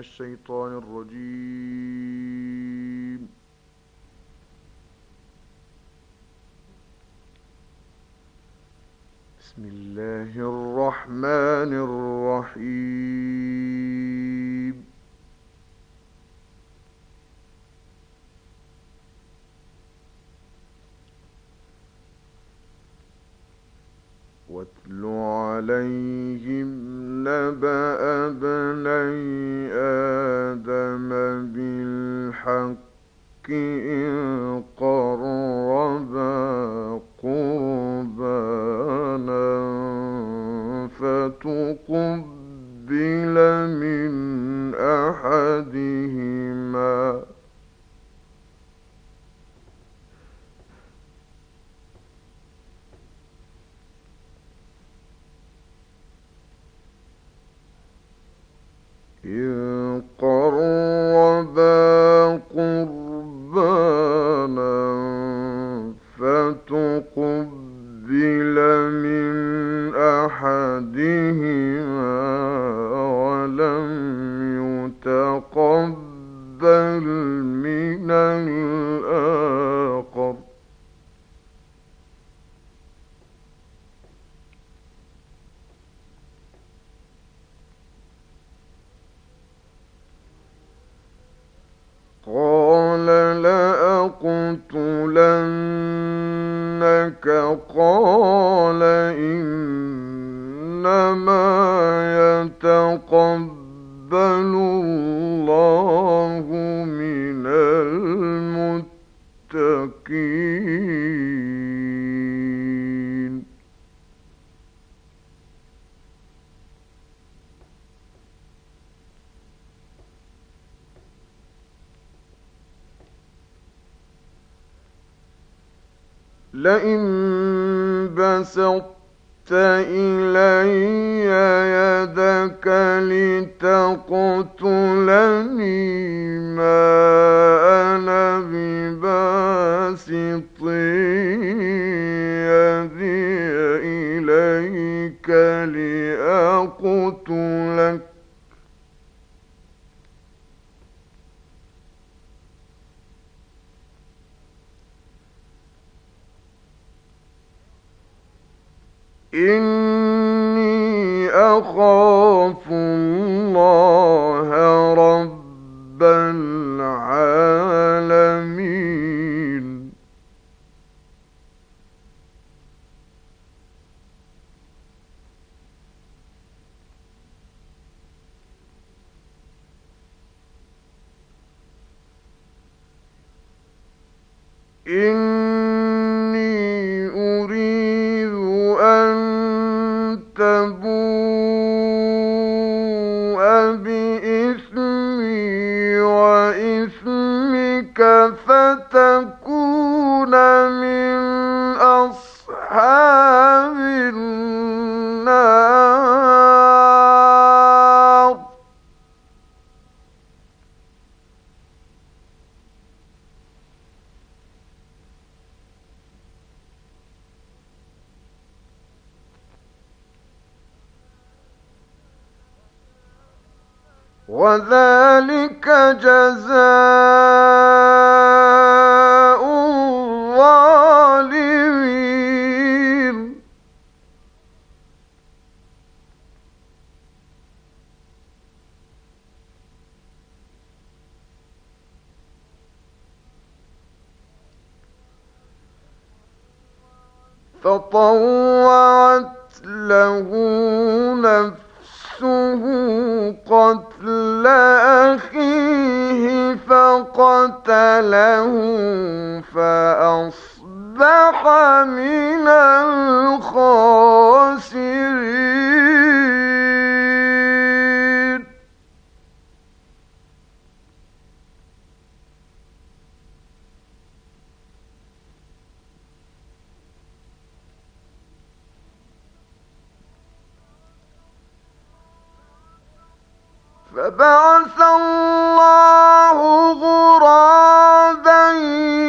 الشيطان الرجيم. بسم الله الرحمن الرحيم. واتل عليهم نبأ ابني آدم بالحق إذ قربا قربانا فتقبل من أحدهما فتقبل من أحدهما ولم يتقبل من الآخر قال لأقتلنك. قال إنما يتقبل الله من المتقين. لئن بسطت إلي يدك لتقتلني ما أنا بباسط يدي إليك لأقتلك إني أخاف الله رب العالمين. إني أريد أن تبوء بإثمي وإثمك فتكون من أصحاب النار. وذلك جزاء الظالمين. فطوعت له نفسه قتل أخيه فقتله فأصبح من الخاسرين. فبعث الله غرابا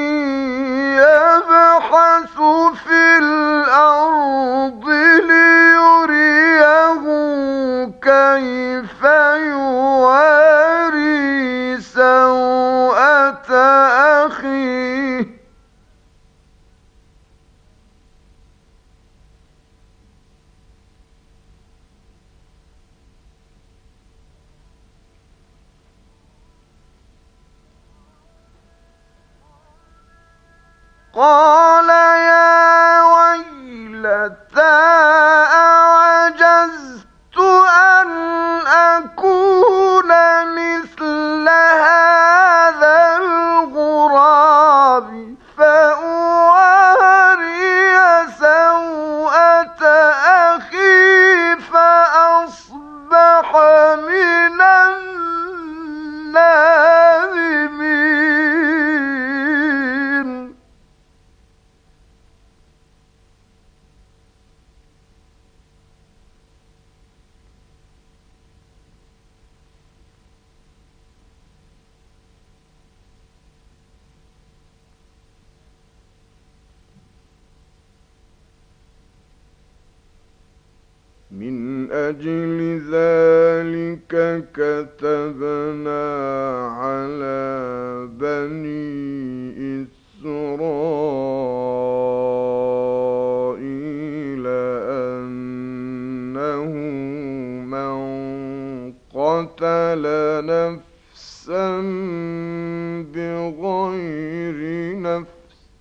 يبحث في الأرض ليريه كيف يواري قال يا ويلتى أعجزت أن أكون مثل هذا الغراب فأواري سوءة أخي فأصبح من النادمين. من أجل ذلك كتبنا على بني إسرائيل أنه من قتل نفسا بغير نفس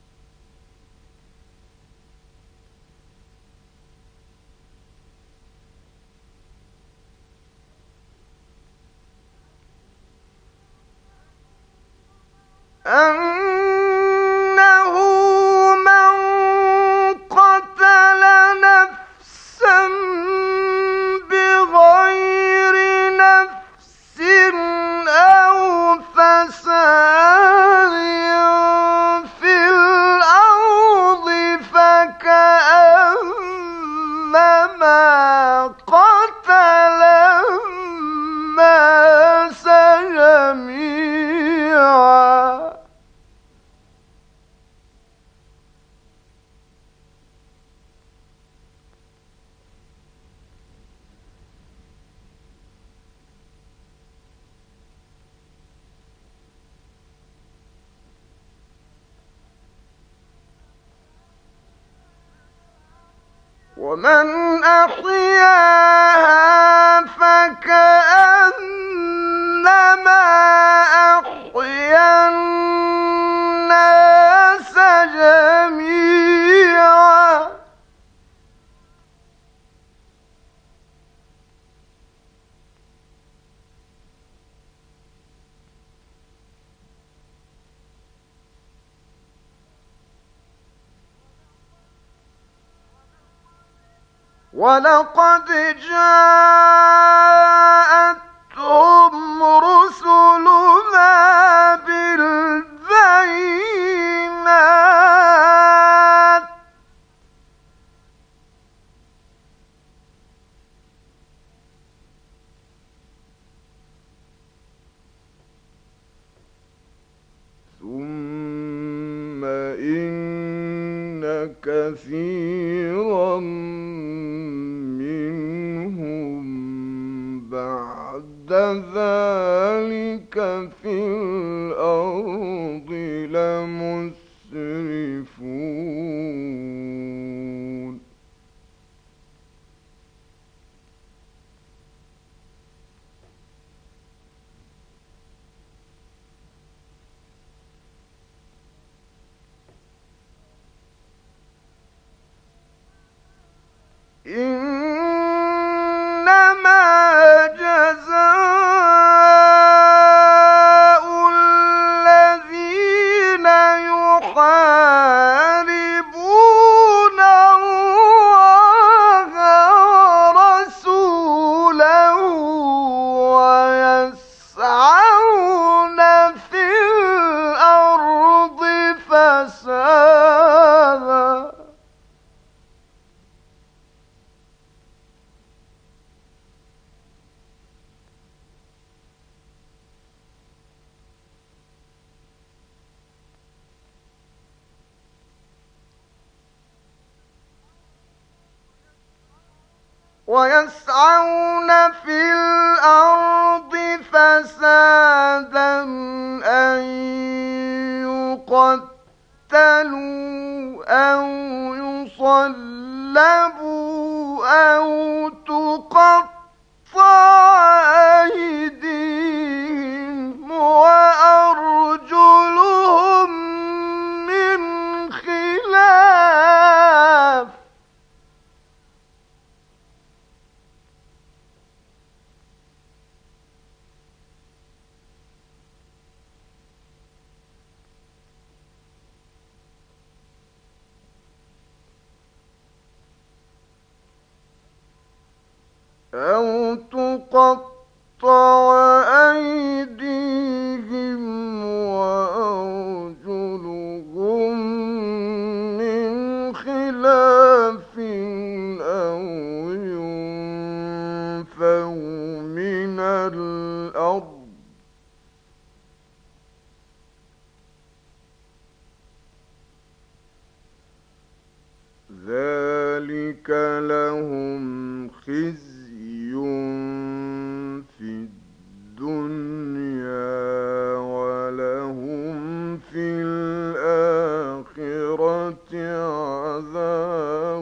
أنه من قتل نفسا بغير نفس أو فساد في الأرض فكأنما قتل الناس جميعا. ومن أحياها فكأنما أحيا الناس جميعا. ولقد جاءتهم رسلنا بالبينات ثم إن كثيرا منهم بعد ذلك في الأرض لمسرفون. إنما جزاء الذين يحاربون الله ورسوله ويسعون في الأرض فسادا أن يقتلوا أو يصلبوا أو تقطع أيديهم وأرجلهم من خلاف أيديهم وأرجلهم من خلاف أو ينفوا من الأرض ذلك لهم خزي في الدنيا ولهم في الآخرة عذاب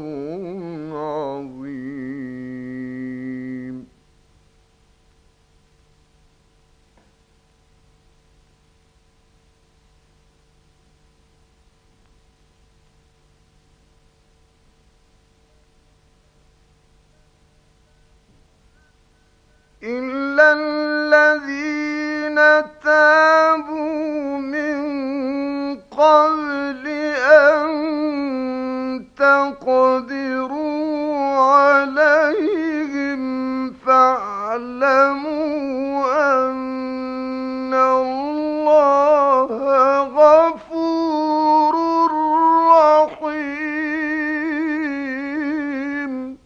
عظيم إلا الذين تابوا من قبل أن تقدروا عليهم فاعلموا أن الله غفور رحيم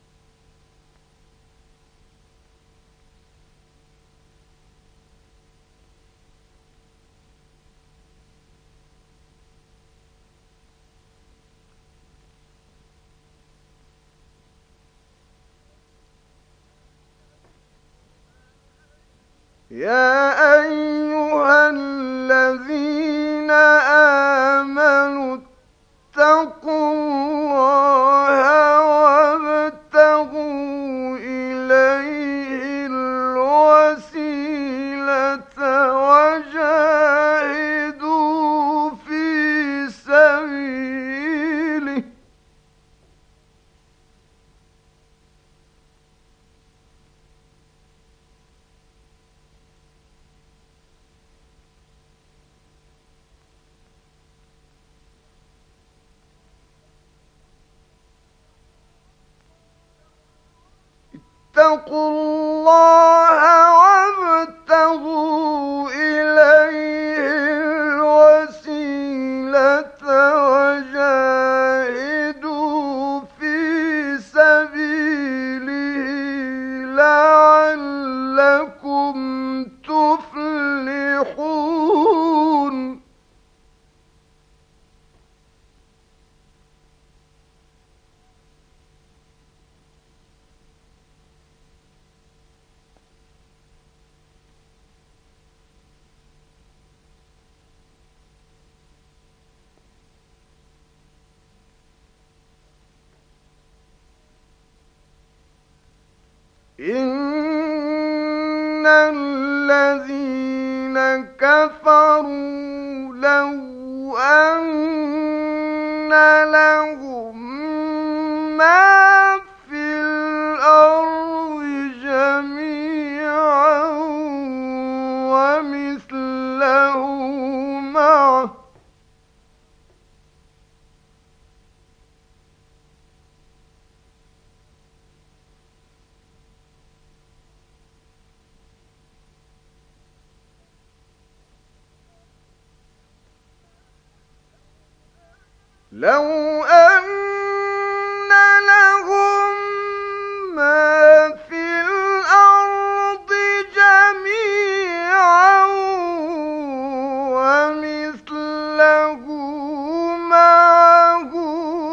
يا أيها الذين آمنوا اتقوا الله وابتغوا إليه الوسيلة وجاهدوا في سبيله اتقوا الله وابتغوا إليه الوسيلة وجاهدوا في سبيله لعلكم تفلحون إن الذين كفروا لو أن لهم ما في الأرض جميعا ومثله معه لو أن لهم ما في الأرض جميعا ومثله معه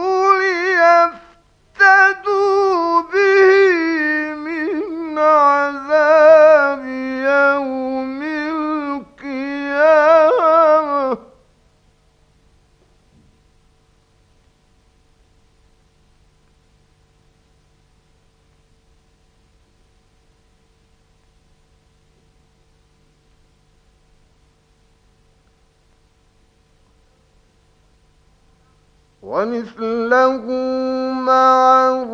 ليفتدوا به من عذاب يوم القيامة ومثله معه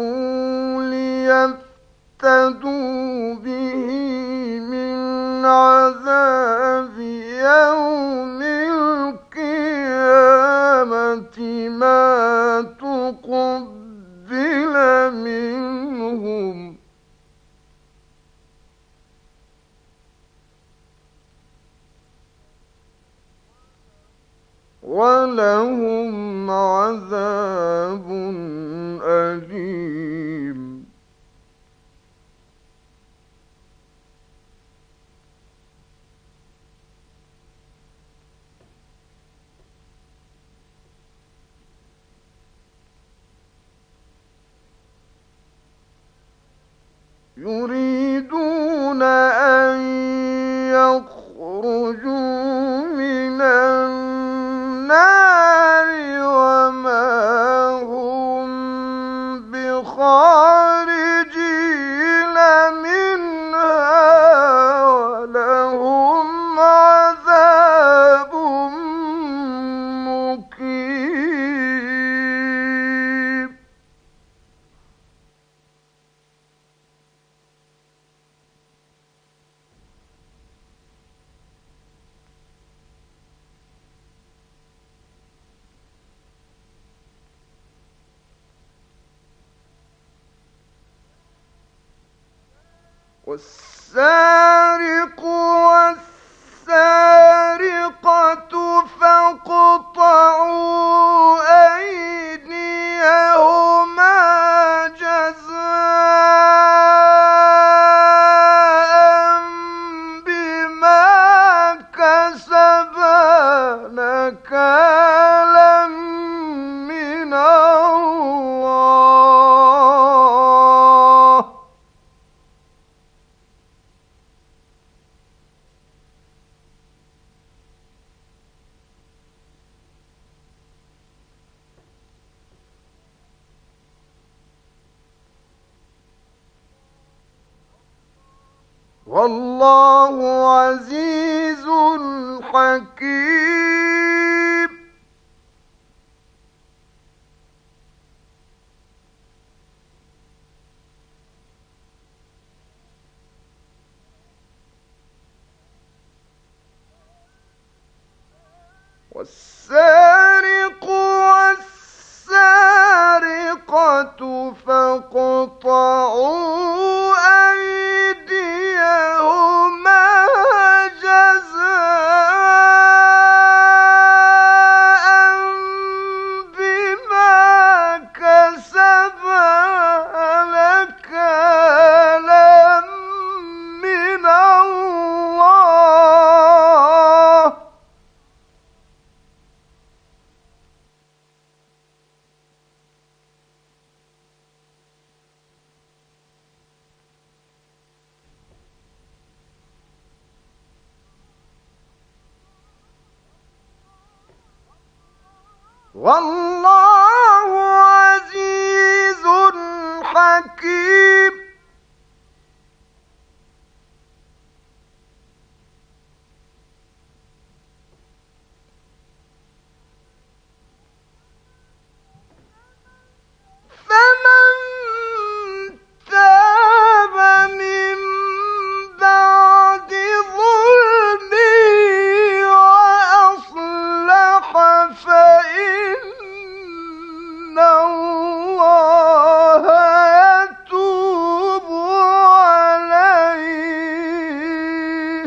ليفتدوا به من عذاب يوم القيامة ما تقبل منهم ولهم عذاب أليم. يريدون أن يخرجوا من النار وما هم بخارجين منها ولهم عذاب مقيم. والسارق والسارقة فاقطعوا أيديهما جزاء بما كسبا نكالا من الله. والله عزيز حكيم. والسارق والسارقة فاقطعوا أيديهما جزاء بما كسبا نكالا من الله. والله عزيز حكيم. فمن تاب من بعد ظلمه وأصلح فإن الله يتوب عليه.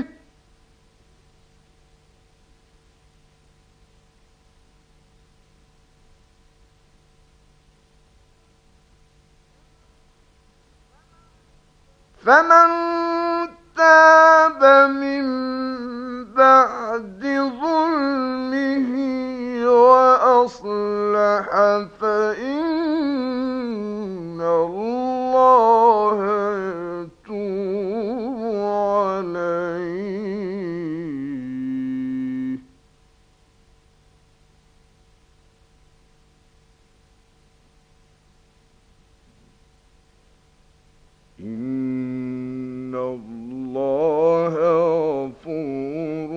فمن تاب من بعد ظلمه وأصلح فإن الله يتوب عليه. إن الله غفور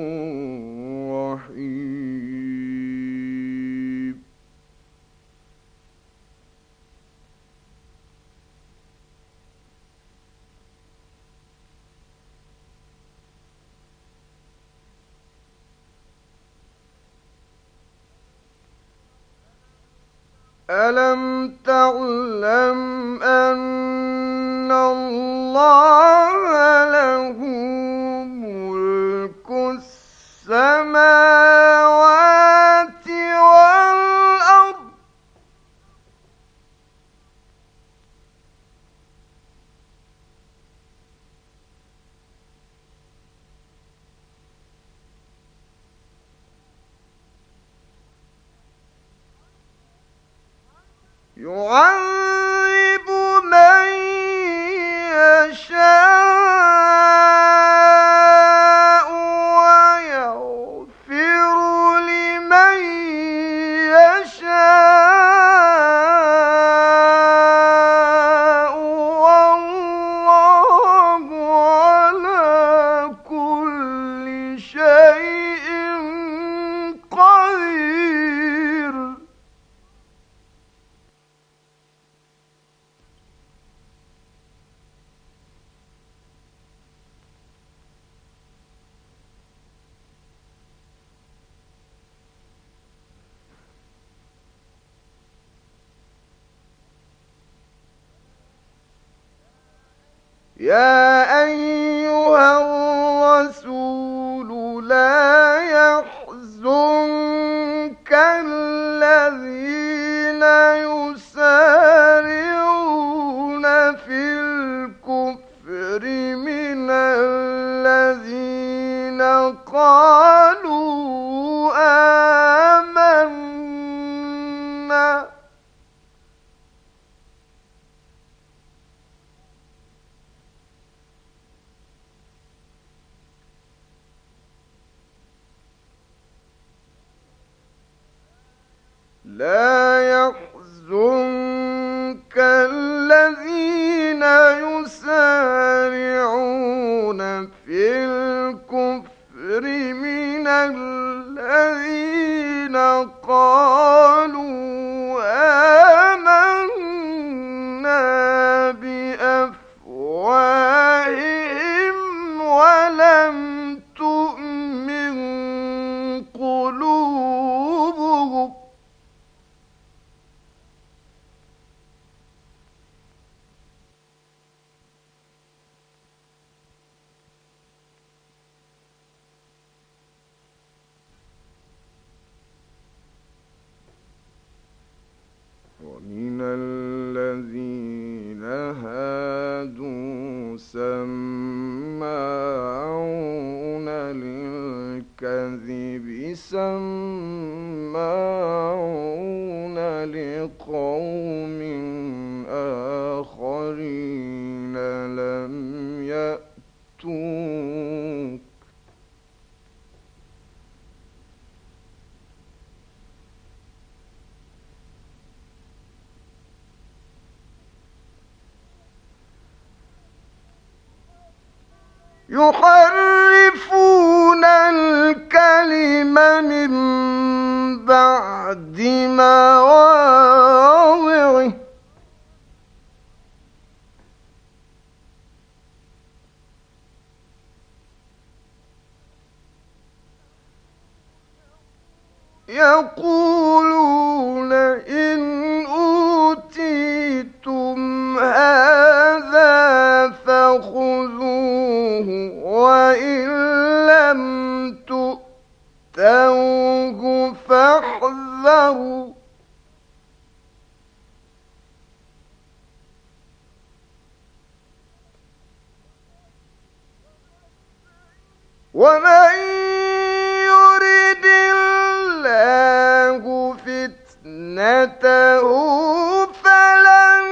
رحيم. ألم تعلم أن الله له ملك السماوات يا أيها الرسول لا يحزنك الذين يسارعون في الكفر من الذين قالوا آمنا لا يحزنك الذين يسارعون في الكفر من الذين قالوا آمنا بأفواههم ولم تؤمن قلوبهم ومن الذين هادوا سماعون للكذب سماعون لقوم آخرين لم يأتوك يحرفون الكلم من بعد مواضعه يقولون إن أوتيتم هذا فخذوه وإن لم تؤتوه فاحذروا ومن يرد الله فتنته فلن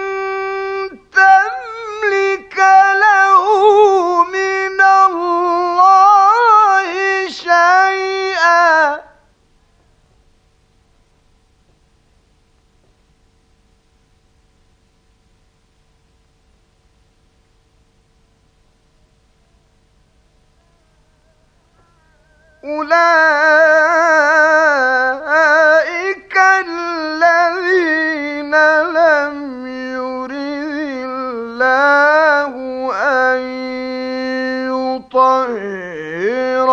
تملك له من الله شيئا أولئك الذين لم يرد الله أن يطهر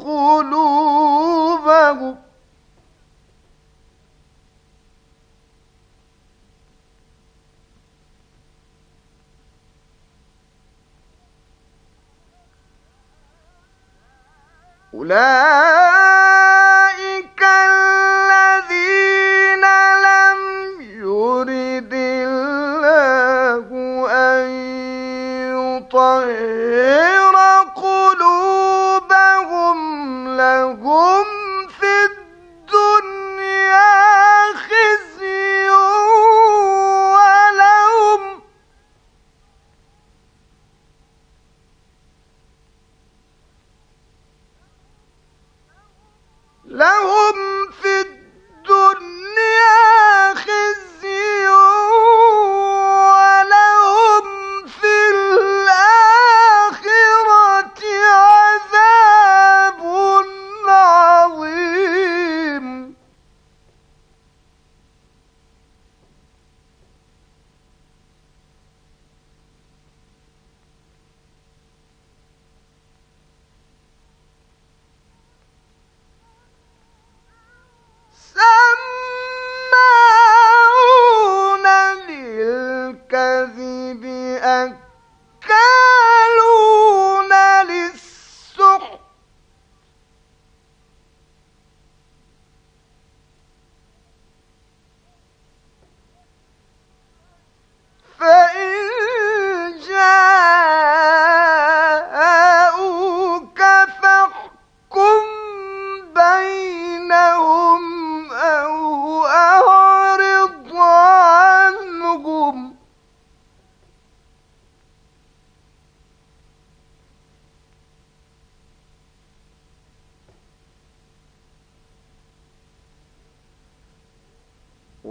قلوبهم أولئك الذين لم يرد الله أن يطهر قلوبهم لهم في الدنيا خزي ولهم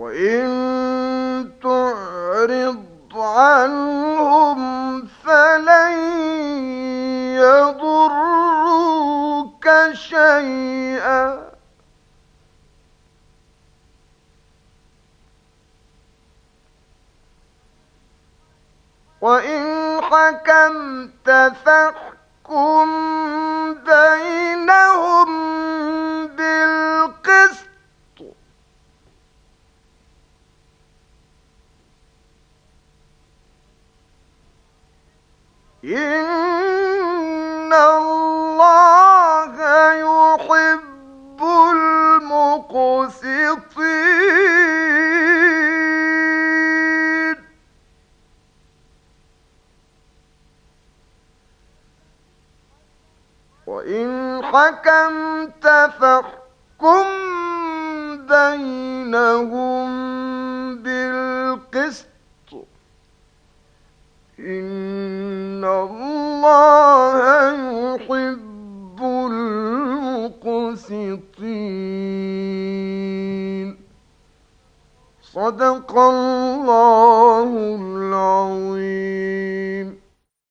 وإن تعرض عنهم فلن يضروك شيئا وإن حكمت فاحكم بينهم بالقسط إن الله يحب المقسطين وإن حكمت فاحكم بينهم بالقسط إن الله يحب المقسطين صدق الله العظيم.